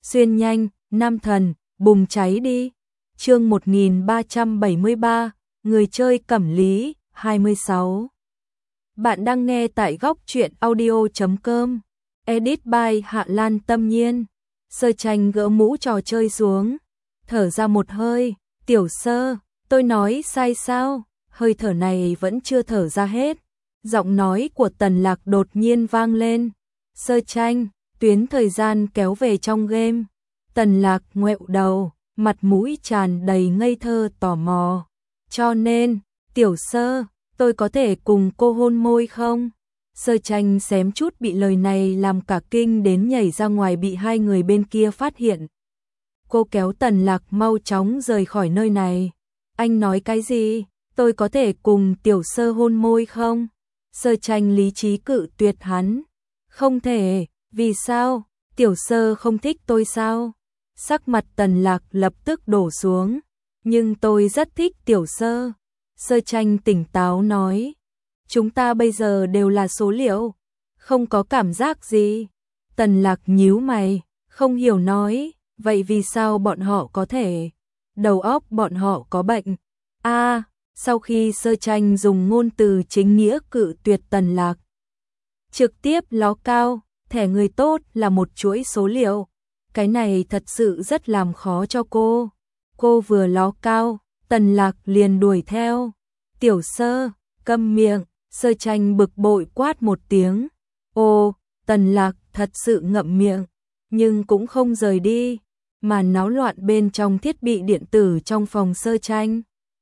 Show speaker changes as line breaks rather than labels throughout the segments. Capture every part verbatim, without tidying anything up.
xuyên nhanh, nam thần, bùng cháy đi. Chương một nghìn ba trăm bảy mươi ba, người chơi Cẩm Lý, hai mươi sáu. Bạn đang nghe tại góc truyện audio chấm com. Edit by Hạ Lan Tâm Nhiên. Sơ Tranh gỡ mũ trò chơi xuống, thở ra một hơi, "Tiểu Sơ, tôi nói sai sao?" Hơi thở này vẫn chưa thở ra hết. Giọng nói của Tần Lạc đột nhiên vang lên. "Sơ Tranh, tuyến thời gian kéo về trong game." Tần Lạc ngoẹo đầu, mặt mũi tràn đầy ngây thơ tò mò. "Cho nên, Tiểu Sơ, tôi có thể cùng cô hôn môi không?" Sơ Tranh xém chút bị lời này làm cả kinh đến nhảy ra ngoài, bị hai người bên kia phát hiện. Cô kéo Tần Lạc mau chóng rời khỏi nơi này. "Anh nói cái gì? Tôi có thể cùng Tiểu Sơ hôn môi không?" Sơ Tranh lý trí cự tuyệt hắn. "Không thể." "Vì sao? Tiểu Sơ không thích tôi sao?" Sắc mặt Tần Lạc lập tức đổ xuống. "Nhưng tôi rất thích Tiểu Sơ." Sơ Tranh tỉnh táo nói. "Chúng ta bây giờ đều là số liệu, không có cảm giác gì." Tần Lạc nhíu mày, không hiểu nói, "Vậy vì sao bọn họ có thể? Đầu óc bọn họ có bệnh." A, sau khi Sơ Tranh dùng ngôn từ chính nghĩa cự tuyệt Tần Lạc, trực tiếp ló cao, thẻ người tốt là một chuỗi số liệu. Cái này thật sự rất làm khó cho cô. Cô vừa ló cao, Tần Lạc liền đuổi theo. "Tiểu Sơ, câm miệng." Sơ Tranh bực bội quát một tiếng. Ô, Tần Lạc thật sự ngậm miệng, nhưng cũng không rời đi, mà náo loạn bên trong thiết bị điện tử trong phòng Sơ Tranh.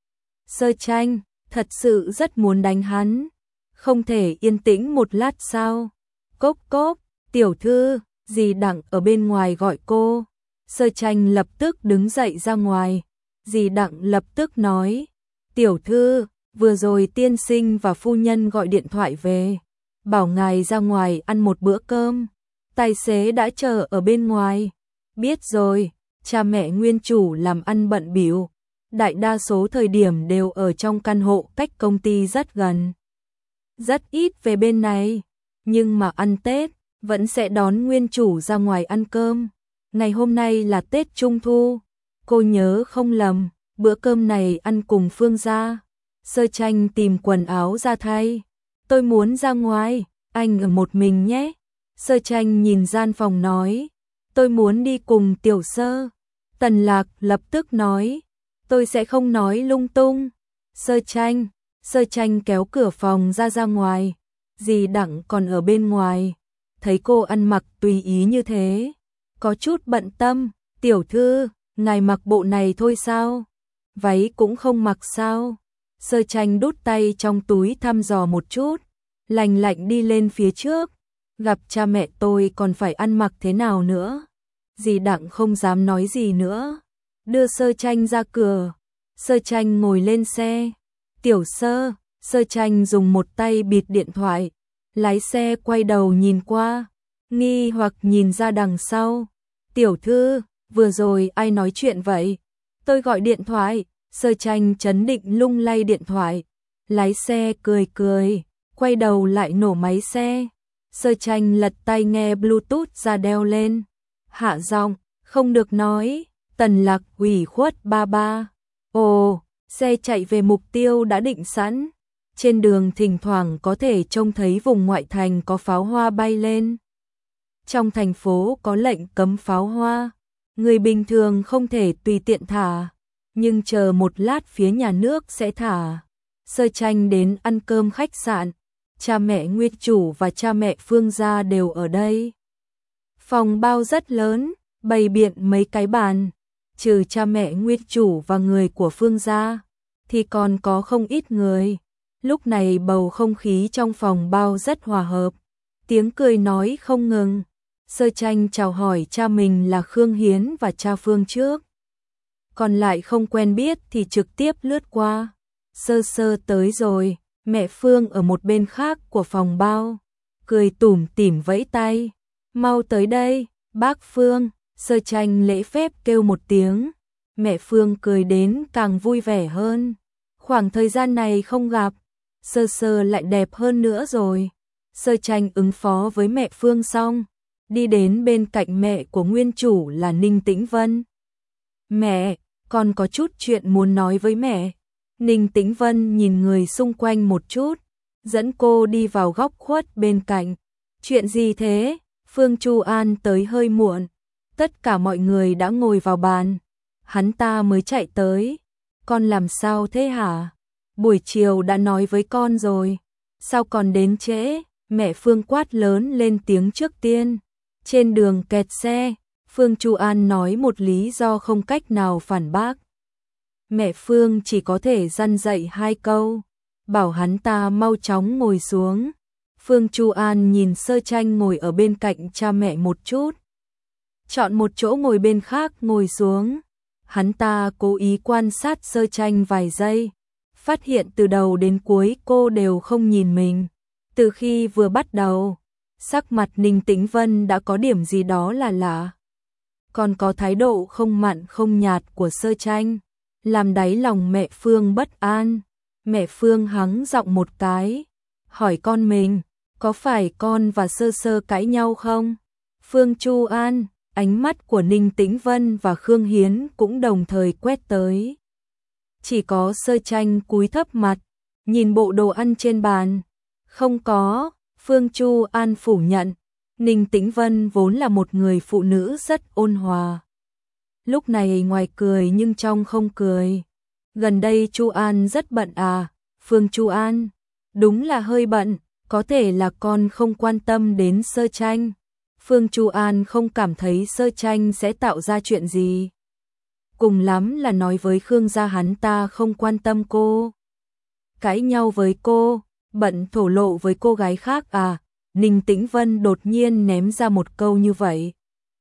Sơ Tranh thật sự rất muốn đánh hắn. Không thể yên tĩnh một lát sao? "Cốc cốc, tiểu thư." Dì Đặng ở bên ngoài gọi cô. Sơ Tranh lập tức đứng dậy ra ngoài. Dì Đặng lập tức nói, "Tiểu thư, vừa rồi tiên sinh và phu nhân gọi điện thoại về, bảo ngài ra ngoài ăn một bữa cơm. Tài xế đã chờ ở bên ngoài." "Biết rồi." Cha mẹ nguyên chủ làm ăn bận bịu, đại đa số thời điểm đều ở trong căn hộ cách công ty rất gần, rất ít về bên này, nhưng mà ăn Tết vẫn sẽ đón nguyên chủ ra ngoài ăn cơm. Ngày hôm nay là Tết Trung Thu, cô nhớ không lầm, bữa cơm này ăn cùng Phương gia. Sơ Tranh tìm quần áo ra thay. "Tôi muốn ra ngoài, anh ở một mình nhé." Sơ Tranh nhìn gian phòng nói, "Tôi muốn đi cùng Tiểu Sơ." Tần Lạc lập tức nói, "Tôi sẽ không nói lung tung." Sơ Tranh, Sơ Tranh kéo cửa phòng ra ra ngoài. Dì Đặng còn ở bên ngoài, thấy cô ăn mặc tùy ý như thế, có chút bận tâm. "Tiểu thư, ngài mặc bộ này thôi sao? Váy cũng không mặc sao?" Sơ Tranh đút tay trong túi thăm dò một chút, lành lạnh đi lên phía trước. "Gặp cha mẹ tôi còn phải ăn mặc thế nào nữa?" Dì Đặng không dám nói gì nữa, đưa Sơ Tranh ra cửa. Sơ Tranh ngồi lên xe. "Tiểu Sơ." Sơ Tranh dùng một tay bịt điện thoại, lái xe quay đầu nhìn qua, nghi hoặc nhìn ra đằng sau. "Tiểu thư, vừa rồi ai nói chuyện vậy?" "Tôi gọi điện thoại." Sơ Tranh trấn định lung lay điện thoại, lái xe cười cười, quay đầu lại nổ máy xe. Sơ Tranh lật tai nghe Bluetooth ra đeo lên, hạ giọng, "Không được nói." Tần Lạc ủy khuất ba ba. Ồ, xe chạy về mục tiêu đã định sẵn. Trên đường thỉnh thoảng có thể trông thấy vùng ngoại thành có pháo hoa bay lên. Trong thành phố có lệnh cấm pháo hoa, người bình thường không thể tùy tiện thả, nhưng chờ một lát phía nhà nước sẽ thả. Sơ Tranh đến ăn cơm khách sạn, cha mẹ nguyên chủ và cha mẹ Phương gia đều ở đây. Phòng bao rất lớn, bày biện mấy cái bàn, trừ cha mẹ nguyên chủ và người của Phương gia, thì còn có không ít người. Lúc này bầu không khí trong phòng bao rất hòa hợp, tiếng cười nói không ngừng. Sơ Tranh chào hỏi cha mình là Khương Hiến và cha Phương trước, còn lại không quen biết thì trực tiếp lướt qua. "Sơ Sơ tới rồi." Mẹ Phương ở một bên khác của phòng bao, cười tủm tỉm vẫy tay, "Mau tới đây, bác Phương." Sơ Tranh lễ phép kêu một tiếng, mẹ Phương cười đến càng vui vẻ hơn. Khoảng thời gian này không gặp, Sơ Sơ lại đẹp hơn nữa rồi. Sơ Tranh ứng phó với mẹ Phương xong, đi đến bên cạnh mẹ của nguyên chủ là Ninh Tĩnh Vân. Mẹ, con có chút chuyện muốn nói với mẹ. Ninh Tĩnh Vân nhìn người xung quanh một chút, dẫn cô đi vào góc khuất bên cạnh. Chuyện gì thế? Phương Chu An tới hơi muộn, tất cả mọi người đã ngồi vào bàn, hắn ta mới chạy tới. Con làm sao thế hả? Buổi chiều đã nói với con rồi, sao còn đến trễ? Mẹ Phương quát lớn lên tiếng trước tiên. Trên đường kẹt xe, Phương Chu An nói một lý do không cách nào phản bác. Mẹ Phương chỉ có thể răn dạy hai câu, bảo hắn ta mau chóng ngồi xuống. Phương Chu An nhìn Sơ Tranh ngồi ở bên cạnh cha mẹ một chút, chọn một chỗ ngồi bên khác ngồi xuống. Hắn ta cố ý quan sát Sơ Tranh vài giây, phát hiện từ đầu đến cuối cô đều không nhìn mình. Từ khi vừa bắt đầu, sắc mặt Ninh Tĩnh Vân đã có điểm gì đó là lạ. Còn có thái độ không mặn không nhạt của Sơ Tranh, làm đáy lòng mẹ Phương bất an. Mẹ Phương hắng giọng một cái, hỏi con mình, có phải con và Sơ Sơ cãi nhau không? Phương Chu An, ánh mắt của Ninh Tĩnh Vân và Khương Hiến cũng đồng thời quét tới. Chỉ có Sơ Tranh cúi thấp mặt, nhìn bộ đồ ăn trên bàn. Không có, Phương Chu An phủ nhận. Ninh Tĩnh Vân vốn là một người phụ nữ rất ôn hòa, lúc này ngoài cười nhưng trong không cười. Gần đây Chu An rất bận à? Phương Chu An, đúng là hơi bận, có thể là con không quan tâm đến Sơ Tranh. Phương Chu An không cảm thấy Sơ Tranh sẽ tạo ra chuyện gì. Cùng lắm là nói với Khương gia hắn ta không quan tâm cô, cãi nhau với cô, bận thổ lộ với cô gái khác à? Ninh Tĩnh Vân đột nhiên ném ra một câu như vậy.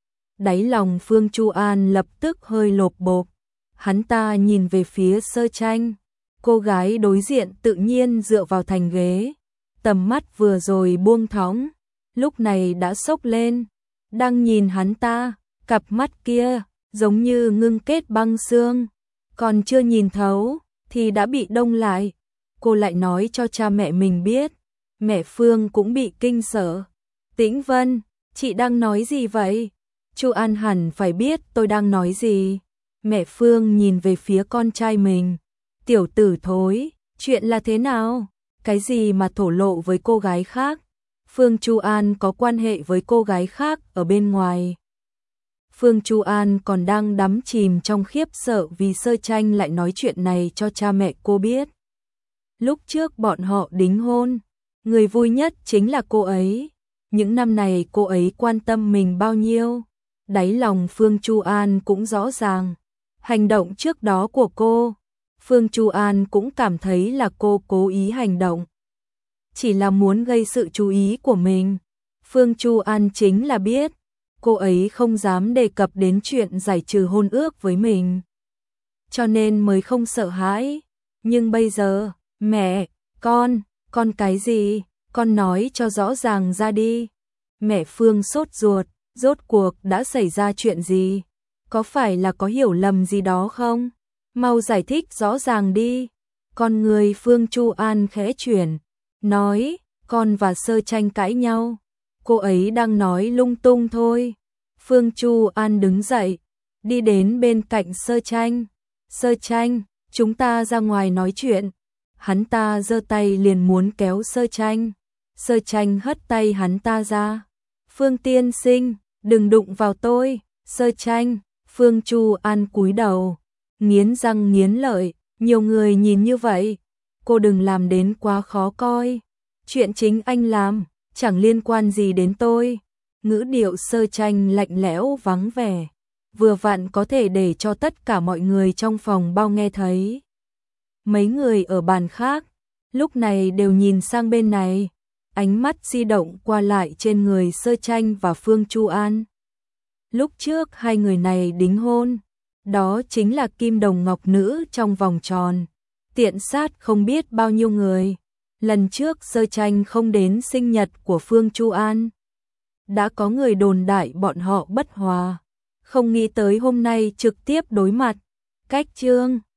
Đáy lòng Phương Chu An lập tức hơi lộp bộp. Hắn ta nhìn về phía Sơ Tranh. Cô gái đối diện tự nhiên dựa vào thành ghế, tầm mắt vừa rồi buông thõng, lúc này đã sốc lên, đang nhìn hắn ta. Cặp mắt kia giống như ngưng kết băng xương, còn chưa nhìn thấu thì đã bị đông lại. Cô lại nói cho cha mẹ mình biết. Mẹ Phương cũng bị kinh sợ. Tĩnh Vân, chị đang nói gì vậy? Chu An hẳn phải biết tôi đang nói gì. Mẹ Phương nhìn về phía con trai mình. Tiểu tử thối, chuyện là thế nào? Cái gì mà thổ lộ với cô gái khác? Phương Chu An có quan hệ với cô gái khác ở bên ngoài. Phương Chu An còn đang đắm chìm trong khiếp sợ vì Sơ Tranh lại nói chuyện này cho cha mẹ cô biết. Lúc trước bọn họ đính hôn, người vui nhất chính là cô ấy. Những năm này cô ấy quan tâm mình bao nhiêu. Đáy lòng Phương Chu An cũng rõ ràng. Hành động trước đó của cô, Phương Chu An cũng cảm thấy là cô cố ý hành động, chỉ là muốn gây sự chú ý của mình. Phương Chu An chính là biết cô ấy không dám đề cập đến chuyện giải trừ hôn ước với mình, cho nên mới không sợ hãi. Nhưng bây giờ, mẹ, con, con cái gì? Con nói cho rõ ràng ra đi. Mẹ Phương sốt ruột, rốt cuộc đã xảy ra chuyện gì? Có phải là có hiểu lầm gì đó không? Mau giải thích rõ ràng đi. Con người Phương Chu An khẽ chuyển, nói, con và Sơ Tranh cãi nhau. Cô ấy đang nói lung tung thôi. Phương Chu An đứng dậy, đi đến bên cạnh Sơ Tranh. Sơ Tranh, chúng ta ra ngoài nói chuyện. Hắn ta giơ tay liền muốn kéo Sơ Tranh. Sơ Tranh hất tay hắn ta ra. Phương tiên sinh, đừng đụng vào tôi. Sơ Tranh, Phương Chu An cúi đầu, nghiến răng nghiến lợi, nhiều người nhìn như vậy, cô đừng làm đến quá khó coi. Chuyện chính anh làm, chẳng liên quan gì đến tôi. Ngữ điệu Sơ Tranh lạnh lẽo vắng vẻ, vừa vặn có thể để cho tất cả mọi người trong phòng bao nghe thấy. Mấy người ở bàn khác, lúc này đều nhìn sang bên này, ánh mắt di động qua lại trên người Sơ Tranh và Phương Chu An. Lúc trước hai người này đính hôn, đó chính là kim đồng ngọc nữ trong vòng tròn, tiện sát không biết bao nhiêu người. Lần trước Sơ Tranh không đến sinh nhật của Phương Chu An, đã có người đồn đại bọn họ bất hòa, không nghĩ tới hôm nay trực tiếp đối mặt. Cách chương